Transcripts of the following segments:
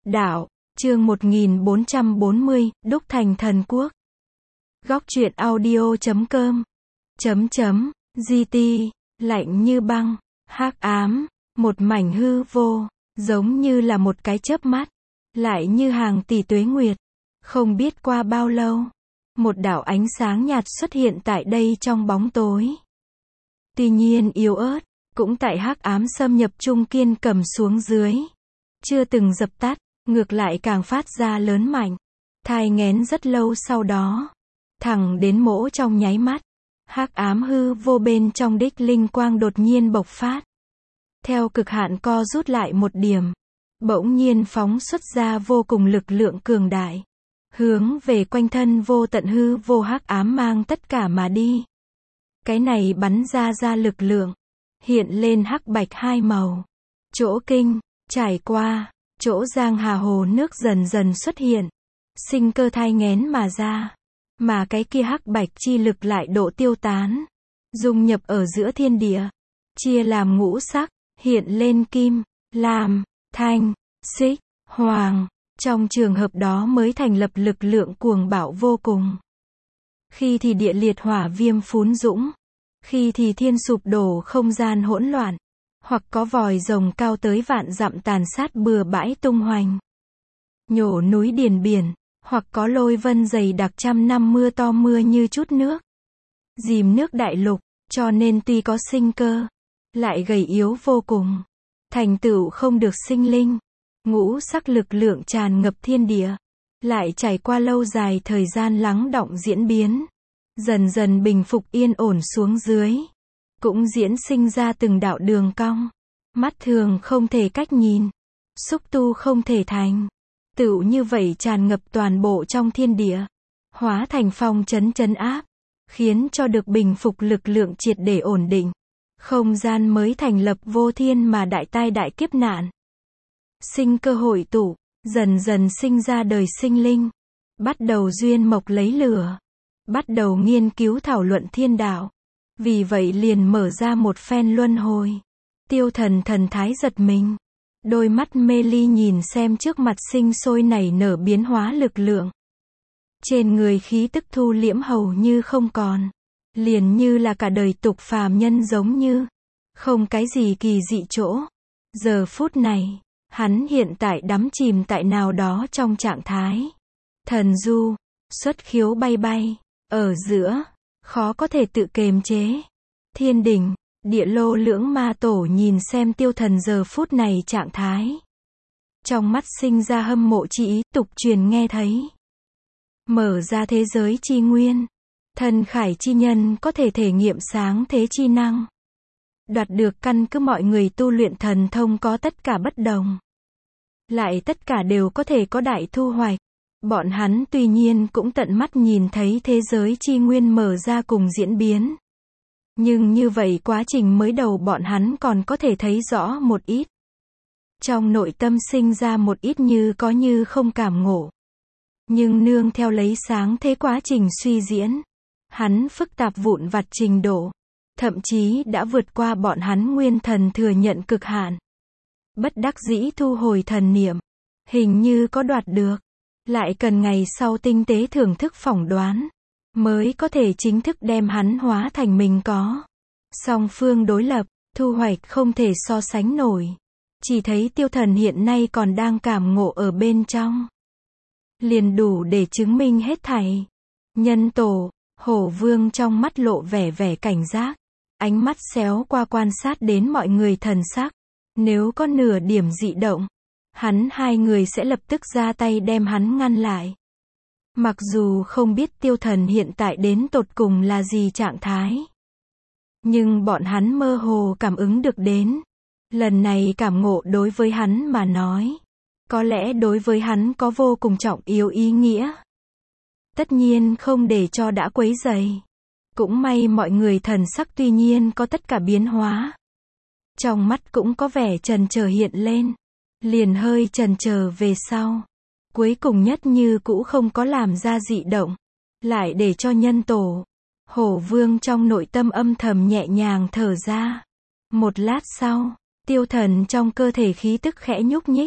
Đạo, chương 1440, đúc thành thần quốc. Góc truyện audio.com GT, lạnh như băng, hắc ám, một mảnh hư vô, giống như là một cái chớp mắt, lại như hàng tỷ tuế nguyệt. Không biết qua bao lâu, một đạo ánh sáng nhạt xuất hiện tại đây trong bóng tối. Tuy nhiên yếu ớt, cũng tại hắc ám xâm nhập trung kiên cầm xuống dưới. Chưa từng dập tắt, ngược lại càng phát ra lớn mạnh. Thai nghén rất lâu sau đó. Thẳng đến mỗ trong nháy mắt. Hắc ám hư vô bên trong đích linh quang đột nhiên bộc phát. Theo cực hạn co rút lại một điểm. Bỗng nhiên phóng xuất ra vô cùng lực lượng cường đại. Hướng về quanh thân vô tận hư vô hắc ám mang tất cả mà đi. Cái này bắn ra lực lượng. Hiện lên hắc bạch hai màu. Chỗ kinh, trải qua, chỗ giang hà hồ nước dần dần xuất hiện. Sinh cơ thai nghén mà ra. Mà cái kia hắc bạch chi lực lại độ tiêu tán. Dung nhập ở giữa thiên địa. Chia làm ngũ sắc, hiện lên kim, lam, thanh, xích, hoàng. Trong trường hợp đó mới thành lập lực lượng cuồng bạo vô cùng. Khi thì địa liệt hỏa viêm phún dũng. Khi thì thiên sụp đổ không gian hỗn loạn. Hoặc có vòi rồng cao tới vạn dặm tàn sát bừa bãi tung hoành. Nhổ núi điền biển. Hoặc có lôi vân dày đặc trăm năm mưa to mưa như chút nước. Dìm nước đại lục, cho nên tuy có sinh cơ, lại gầy yếu vô cùng. Thành tựu không được sinh linh. Ngũ sắc lực lượng tràn ngập thiên địa. Lại trải qua lâu dài thời gian lắng đọng diễn biến. Dần dần bình phục yên ổn xuống dưới. Cũng diễn sinh ra từng đạo đường cong. Mắt thường không thể cách nhìn. Xúc tu không thể thành. Tựu như vậy tràn ngập toàn bộ trong thiên địa. Hóa thành phong trấn áp. Khiến cho được bình phục lực lượng triệt để ổn định. Không gian mới thành lập vô thiên mà đại tai đại kiếp nạn. Sinh cơ hội tụ. Dần dần sinh ra đời sinh linh. Bắt đầu duyên mộc lấy lửa. Bắt đầu nghiên cứu thảo luận thiên đạo. Vì vậy liền mở ra một phen luân hồi. Tiêu thần thần thái giật mình. Đôi mắt mê ly nhìn xem trước mặt sinh sôi nảy nở biến hóa lực lượng. Trên người khí tức thu liễm hầu như không còn. Liền như là cả đời tục phàm nhân giống như. Không cái gì kỳ dị chỗ. Giờ phút này, hắn hiện tại đắm chìm tại nào đó trong trạng thái. Thần du, xuất khiếu bay bay. Ở giữa, khó có thể tự kiềm chế. Thiên đỉnh, địa lô lưỡng ma tổ nhìn xem tiêu thần giờ phút này trạng thái. Trong mắt sinh ra hâm mộ chi ý tục truyền nghe thấy. Mở ra thế giới chi nguyên. Thần khải chi nhân có thể thể nghiệm sáng thế chi năng. Đoạt được căn cứ mọi người tu luyện thần thông có tất cả bất đồng. Lại tất cả đều có thể có đại thu hoạch. Bọn hắn tuy nhiên cũng tận mắt nhìn thấy thế giới chi nguyên mở ra cùng diễn biến. Nhưng như vậy quá trình mới đầu bọn hắn còn có thể thấy rõ một ít. Trong nội tâm sinh ra một ít như có như không cảm ngộ. Nhưng nương theo lấy sáng thế quá trình suy diễn. Hắn phức tạp vụn vặt trình độ. Thậm chí đã vượt qua bọn hắn nguyên thần thừa nhận cực hạn. Bất đắc dĩ thu hồi thần niệm. Hình như có đoạt được. Lại cần ngày sau tinh tế thưởng thức phỏng đoán. Mới có thể chính thức đem hắn hóa thành mình có. Song phương đối lập, thu hoạch không thể so sánh nổi. Chỉ thấy tiêu thần hiện nay còn đang cảm ngộ ở bên trong. Liền đủ để chứng minh hết thảy. Nhân tổ, hổ vương trong mắt lộ vẻ cảnh giác. Ánh mắt xéo qua quan sát đến mọi người thần sắc. Nếu có nửa điểm dị động, hắn hai người sẽ lập tức ra tay đem hắn ngăn lại. Mặc dù không biết tiêu thần hiện tại đến tột cùng là gì trạng thái. Nhưng bọn hắn mơ hồ cảm ứng được đến. Lần này cảm ngộ đối với hắn mà nói. Có lẽ đối với hắn có vô cùng trọng yếu ý nghĩa. Tất nhiên không để cho đã quấy rầy. Cũng may mọi người thần sắc tuy nhiên có tất cả biến hóa. Trong mắt cũng có vẻ chần chờ hiện lên. Liền hơi chần chờ về sau. Cuối cùng nhất như cũ không có làm ra dị động. Lại để cho nhân tổ. Hổ vương trong nội tâm âm thầm nhẹ nhàng thở ra. Một lát sau, tiêu thần trong cơ thể khí tức khẽ nhúc nhích.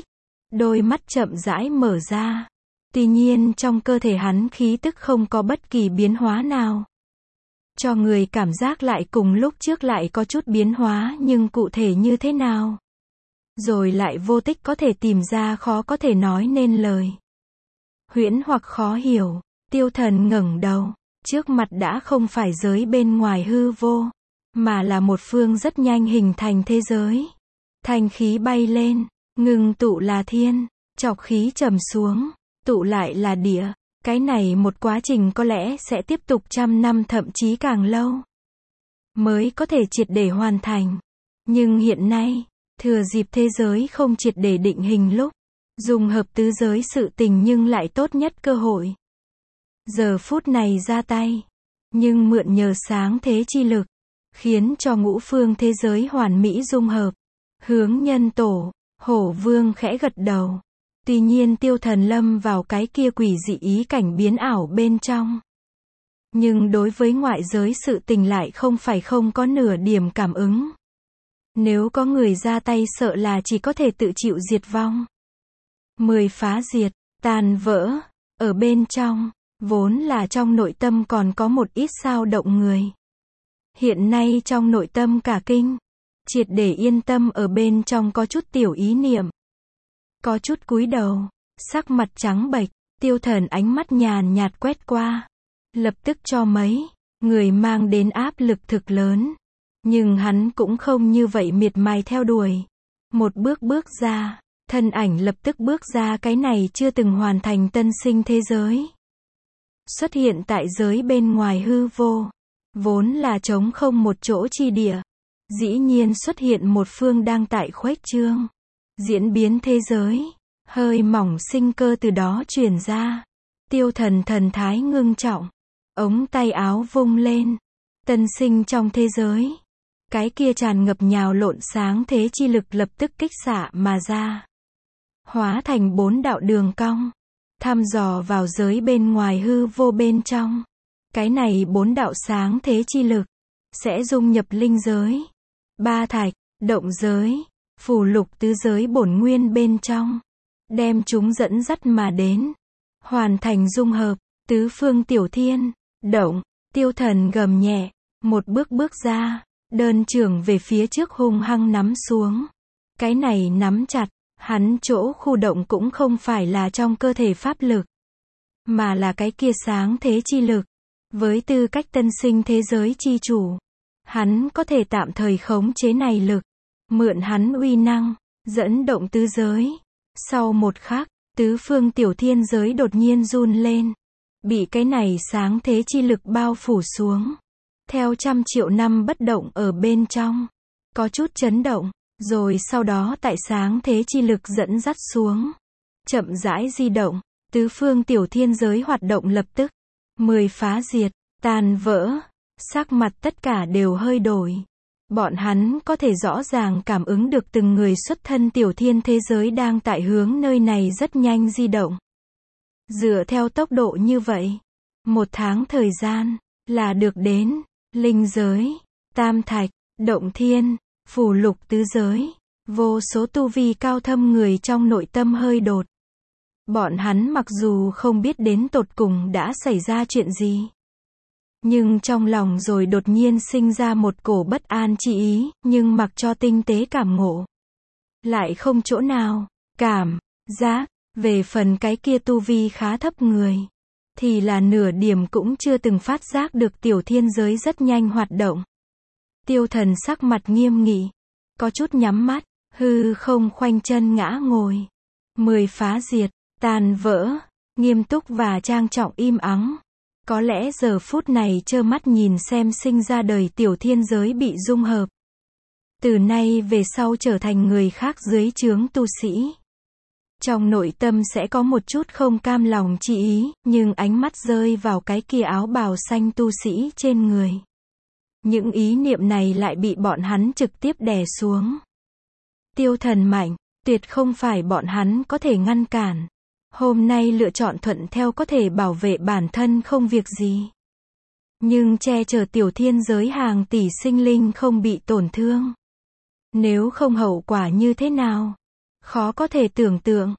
đôi mắt chậm rãi mở ra. Tuy nhiên trong cơ thể hắn khí tức không có bất kỳ biến hóa nào. Cho người cảm giác lại cùng lúc trước lại có chút biến hóa nhưng cụ thể như thế nào? Rồi lại vô tích có thể tìm ra khó có thể nói nên lời. Huyễn hoặc khó hiểu, Tiêu Thần ngẩng đầu, trước mặt đã không phải giới bên ngoài hư vô, mà là một phương rất nhanh hình thành thế giới. Thanh khí bay lên, ngưng tụ là thiên, chọc khí trầm xuống, tụ lại là địa. Cái này một quá trình có lẽ sẽ tiếp tục 100 năm thậm chí càng lâu mới có thể triệt để hoàn thành. Nhưng hiện nay, thừa dịp thế giới không triệt để định hình lúc, dùng hợp tứ giới sự tình nhưng lại tốt nhất cơ hội. Giờ phút này ra tay, nhưng mượn nhờ sáng thế chi lực, khiến cho ngũ phương thế giới hoàn mỹ dung hợp. Hướng Nhân Tổ, Hổ Vương khẽ gật đầu. Tuy nhiên Tiêu Thần lâm vào cái kia quỷ dị ý cảnh biến ảo bên trong. Nhưng đối với ngoại giới sự tình lại không phải không có nửa điểm cảm ứng. Nếu có người ra tay sợ là chỉ có thể tự chịu diệt vong. 10 phá diệt, tàn vỡ, ở bên trong, vốn là trong nội tâm còn có một ít xao động người. Hiện nay trong nội tâm cả kinh, triệt để yên tâm ở bên trong có chút tiểu ý niệm. Có chút cúi đầu, sắc mặt trắng bệch, Tiêu Thần ánh mắt nhàn nhạt quét qua. Lập tức cho mấy người mang đến áp lực thực lớn. Nhưng hắn cũng không như vậy miệt mài theo đuổi. Một bước bước ra, thân ảnh lập tức bước ra cái này chưa từng hoàn thành tân sinh thế giới. Xuất hiện tại giới bên ngoài hư vô. Vốn là trống không một chỗ chi địa. Dĩ nhiên xuất hiện một phương đang tại khuếch trương. Diễn biến thế giới. Hơi mỏng sinh cơ từ đó truyền ra. Tiêu Thần thần thái ngưng trọng. Ống tay áo vung lên. Tân sinh trong thế giới. Cái kia tràn ngập nhào lộn sáng thế chi lực lập tức kích xạ mà ra. Hóa thành 4 đạo đường cong. Thăm dò vào giới bên ngoài hư vô bên trong. Cái này 4 đạo sáng thế chi lực. Sẽ dung nhập linh giới. Ba thạch, động giới. Phù lục tứ giới bổn nguyên bên trong. Đem chúng dẫn dắt mà đến. Hoàn thành dung hợp. Tứ phương tiểu thiên. Động. Tiêu Thần gầm nhẹ. Một bước bước ra. Đơn trưởng về phía trước hung hăng nắm xuống. Cái này nắm chặt. Hắn chỗ khu động cũng không phải là trong cơ thể pháp lực. Mà là cái kia sáng thế chi lực. Với tư cách tân sinh thế giới chi chủ. Hắn có thể tạm thời khống chế này lực. Mượn hắn uy năng. Dẫn động tứ giới. Sau một khắc, tứ phương tiểu thiên giới đột nhiên run lên. Bị cái này sáng thế chi lực bao phủ xuống. Theo 100 triệu năm bất động ở bên trong. Có chút chấn động. Rồi sau đó tại sáng thế chi lực dẫn dắt xuống. Chậm rãi di động. Tứ phương tiểu thiên giới hoạt động lập tức. 10 phá diệt, tàn vỡ. Sắc mặt tất cả đều hơi đổi. Bọn hắn có thể rõ ràng cảm ứng được từng người xuất thân tiểu thiên thế giới đang tại hướng nơi này rất nhanh di động. Dựa theo tốc độ như vậy, 1 tháng thời gian, là được đến, linh giới, tam thạch, động thiên, phù lục tứ giới, vô số tu vi cao thâm người trong nội tâm hơi đột. Bọn hắn mặc dù không biết đến tột cùng đã xảy ra chuyện gì. Nhưng trong lòng rồi đột nhiên sinh ra một cổ bất an chi ý, nhưng mặc cho tinh tế cảm ngộ. Lại không chỗ nào, cảm, giác, về phần cái kia tu vi khá thấp người. Thì là nửa điểm cũng chưa từng phát giác được tiểu thiên giới rất nhanh hoạt động. Tiêu Thần sắc mặt nghiêm nghị. Có chút nhắm mắt, hư không khoanh chân ngã ngồi. 10 phá diệt, tàn vỡ, nghiêm túc và trang trọng im ắng. Có lẽ giờ phút này trơ mắt nhìn xem sinh ra đời tiểu thiên giới bị dung hợp. Từ nay về sau trở thành người khác dưới trướng tu sĩ. Trong nội tâm sẽ có một chút không cam lòng chi ý, nhưng ánh mắt rơi vào cái kia áo bào xanh tu sĩ trên người. Những ý niệm này lại bị bọn hắn trực tiếp đè xuống. Tiêu Thần mạnh, tuyệt không phải bọn hắn có thể ngăn cản. Hôm nay lựa chọn thuận theo có thể bảo vệ bản thân không việc gì. Nhưng che chở tiểu thiên giới hàng tỷ sinh linh không bị tổn thương. Nếu không hậu quả như thế nào? Khó có thể tưởng tượng.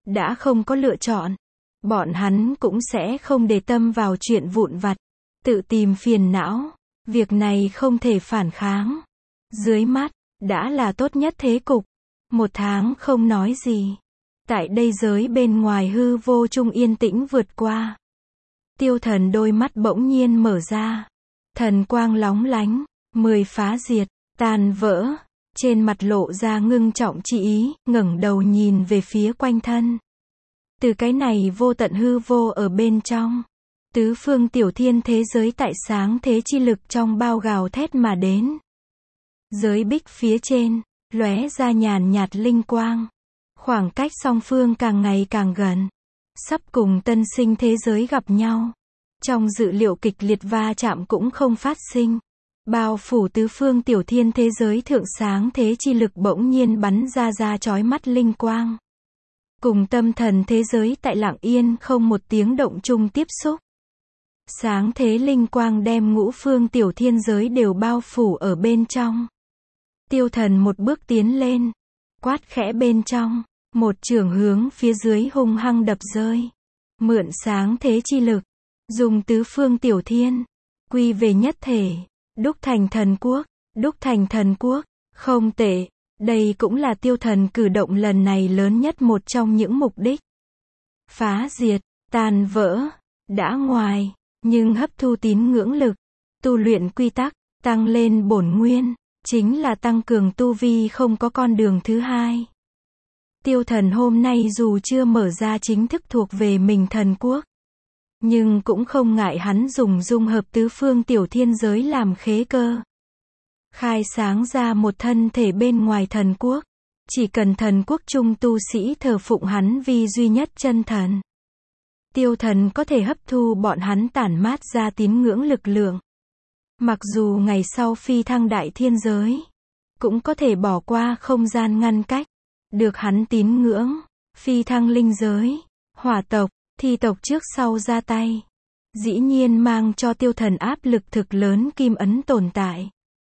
đã không có lựa chọn. Bọn hắn cũng sẽ không để tâm vào chuyện vụn vặt, tự tìm phiền não. Việc này không thể phản kháng. Dưới mắt, đã là tốt nhất thế cục. 1 tháng không nói gì. Tại đây giới bên ngoài hư vô trung yên tĩnh vượt qua. Tiêu Thần đôi mắt bỗng nhiên mở ra. Thần quang lóng lánh, 10 phá diệt, tan vỡ. Trên mặt lộ ra ngưng trọng chi ý, ngẩng đầu nhìn về phía quanh thân. Từ cái này vô tận hư vô ở bên trong, tứ phương tiểu thiên thế giới tại sáng thế chi lực trong bao gào thét mà đến. Giới bích phía trên, lóe ra nhàn nhạt linh quang. Khoảng cách song phương càng ngày càng gần. Sắp cùng tân sinh thế giới gặp nhau. Trong dự liệu kịch liệt va chạm cũng không phát sinh. Bao phủ tứ phương tiểu thiên thế giới thượng sáng thế chi lực bỗng nhiên bắn ra chói mắt linh quang. Cùng tâm thần thế giới tại lặng yên không một tiếng động chung tiếp xúc. Sáng thế linh quang đem ngũ phương tiểu thiên giới đều bao phủ ở bên trong. Tiêu Thần một bước tiến lên, quát khẽ bên trong, một chưởng hướng phía dưới hung hăng đập rơi. Mượn sáng thế chi lực, dùng tứ phương tiểu thiên, quy về nhất thể, đúc thành thần quốc, đúc thành thần quốc. Không tệ, đây cũng là Tiêu Thần cử động lần này lớn nhất một trong những mục đích. Phá diệt, tan vỡ, đã ngoài, nhưng hấp thu tín ngưỡng lực, tu luyện quy tắc, tăng lên bổn nguyên, chính là tăng cường tu vi không có con đường thứ hai. Tiêu Thần hôm nay dù chưa mở ra chính thức thuộc về mình thần quốc, nhưng cũng không ngại hắn dùng dung hợp tứ phương tiểu thiên giới làm khế cơ. Khai sáng ra một thân thể bên ngoài thần quốc. Chỉ cần thần quốc trung tu sĩ thờ phụng hắn vì duy nhất chân thần. Tiêu Thần có thể hấp thu bọn hắn tản mát ra tín ngưỡng lực lượng. Mặc dù ngày sau phi thăng đại thiên giới, cũng có thể bỏ qua không gian ngăn cách. Được hắn tín ngưỡng, phi thăng linh giới, hỏa tộc, thi tộc trước sau ra tay. Dĩ nhiên mang cho Tiêu Thần áp lực thực lớn kim ấn tồn tại.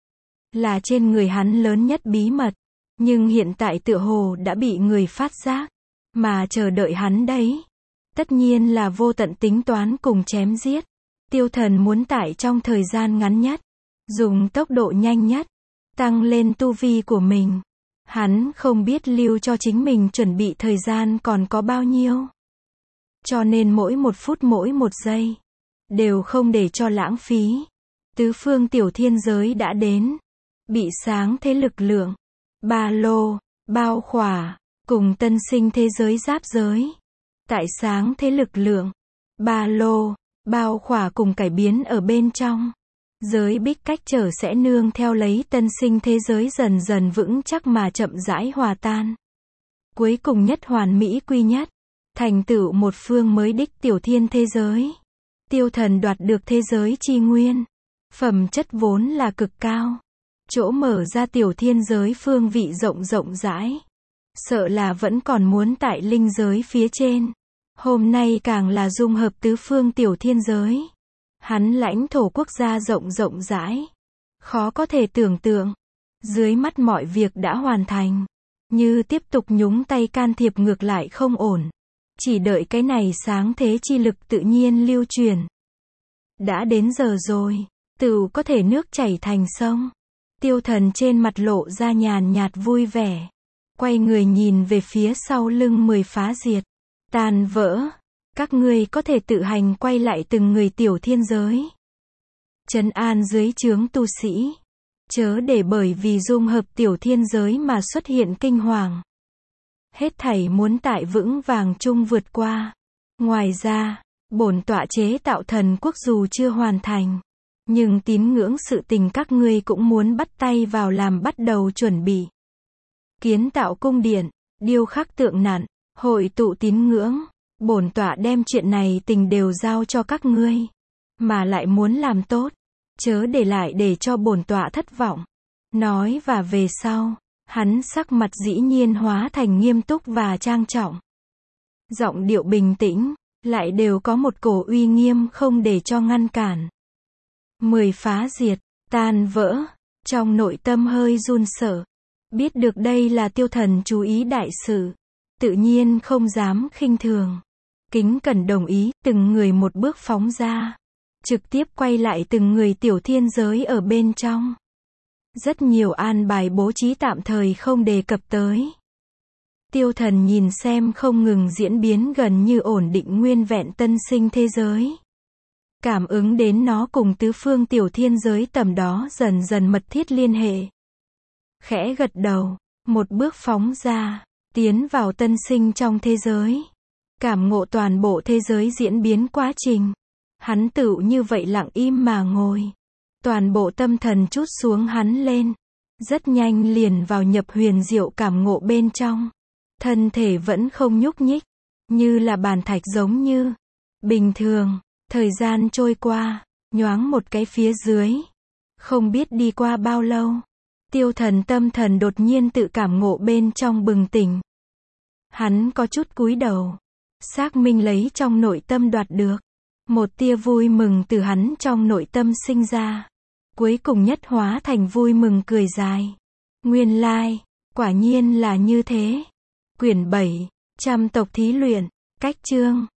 Là trên người hắn lớn nhất bí mật. Nhưng hiện tại tựa hồ đã bị người phát giác. Mà chờ đợi hắn đấy. Tất nhiên là vô tận tính toán cùng chém giết. Tiêu Thần muốn tại trong thời gian ngắn nhất, dùng tốc độ nhanh nhất, tăng lên tu vi của mình. Hắn không biết lưu cho chính mình chuẩn bị thời gian còn có bao nhiêu. Cho nên mỗi 1 phút mỗi 1 giây, đều không để cho lãng phí. Tứ phương tiểu thiên giới đã đến. Bị sáng thế lực lượng, ba lô, bao khỏa, cùng tân sinh thế giới giáp giới. Tại sáng thế lực lượng, ba lô, bao khỏa cùng cải biến ở bên trong. Giới bích cách trở sẽ nương theo lấy tân sinh thế giới dần dần vững chắc mà chậm rãi hòa tan. Cuối cùng nhất hoàn mỹ quy nhất, thành tựu một phương mới đích tiểu thiên thế giới. Tiêu Thần đoạt được thế giới chi nguyên. Phẩm chất vốn là cực cao. Chỗ mở ra tiểu thiên giới phương vị rộng rãi. Sợ là vẫn còn muốn tại linh giới phía trên. Hôm nay càng là dung hợp tứ phương tiểu thiên giới. Hắn lãnh thổ quốc gia rộng rãi. Khó có thể tưởng tượng. Dưới mắt mọi việc đã hoàn thành. Như tiếp tục nhúng tay can thiệp ngược lại không ổn. Chỉ đợi cái này sáng thế chi lực tự nhiên lưu truyền. Đã đến giờ rồi. Tựu có thể nước chảy thành sông. Tiêu Thần trên mặt lộ ra nhàn nhạt vui vẻ. Quay người nhìn về phía sau lưng 10 phá diệt. Tan vỡ. Các ngươi có thể tự hành quay lại từng người tiểu thiên giới. Trấn an dưới trướng tu sĩ. Chớ để bởi vì dung hợp tiểu thiên giới mà xuất hiện kinh hoàng. Hết thảy muốn tại vững vàng chung vượt qua. Ngoài ra, bổn tọa chế tạo thần quốc dù chưa hoàn thành. Nhưng tín ngưỡng sự tình các ngươi cũng muốn bắt tay vào làm bắt đầu chuẩn bị. Kiến tạo cung điện, điêu khắc tượng nặn, hội tụ tín ngưỡng. Bổn tọa đem chuyện này tình đều giao cho các ngươi. Mà lại muốn làm tốt. Chớ để lại để cho bổn tọa thất vọng. Nói và về sau, hắn sắc mặt dĩ nhiên hóa thành nghiêm túc và trang trọng. Giọng điệu bình tĩnh, lại đều có một cổ uy nghiêm không để cho ngăn cản. 10 phá diệt, tan vỡ, trong nội tâm hơi run sợ. Biết được đây là Tiêu Thần chú ý đại sự. tự nhiên không dám khinh thường. Kính cẩn đồng ý, từng người một bước phóng ra. Trực tiếp quay lại từng người tiểu thiên giới ở bên trong. Rất nhiều an bài bố trí tạm thời không đề cập tới. Tiêu Thần nhìn xem không ngừng diễn biến gần như ổn định nguyên vẹn tân sinh thế giới. Cảm ứng đến nó cùng tứ phương tiểu thiên giới tầm đó dần dần mật thiết liên hệ. Khẽ gật đầu, một bước phóng ra, tiến vào tân sinh trong thế giới. Cảm ngộ toàn bộ thế giới diễn biến quá trình. Hắn tựu như vậy lặng im mà ngồi. Toàn bộ tâm thần trút xuống hắn lên. Rất nhanh liền vào nhập huyền diệu cảm ngộ bên trong. Thân thể vẫn không nhúc nhích. Như là bàn thạch giống như. Bình thường, thời gian trôi qua, nhoáng một cái phía dưới. Không biết đi qua bao lâu. Tiêu Thần tâm thần đột nhiên tự cảm ngộ bên trong bừng tỉnh. Hắn có chút cúi đầu. Xác minh lấy trong nội tâm đoạt được. Một tia vui mừng từ hắn trong nội tâm sinh ra. Cuối cùng nhất hóa thành vui mừng cười dài. Nguyên lai, quả nhiên là như thế. Quyển 7, Trăm tộc thí luyện, cách chương.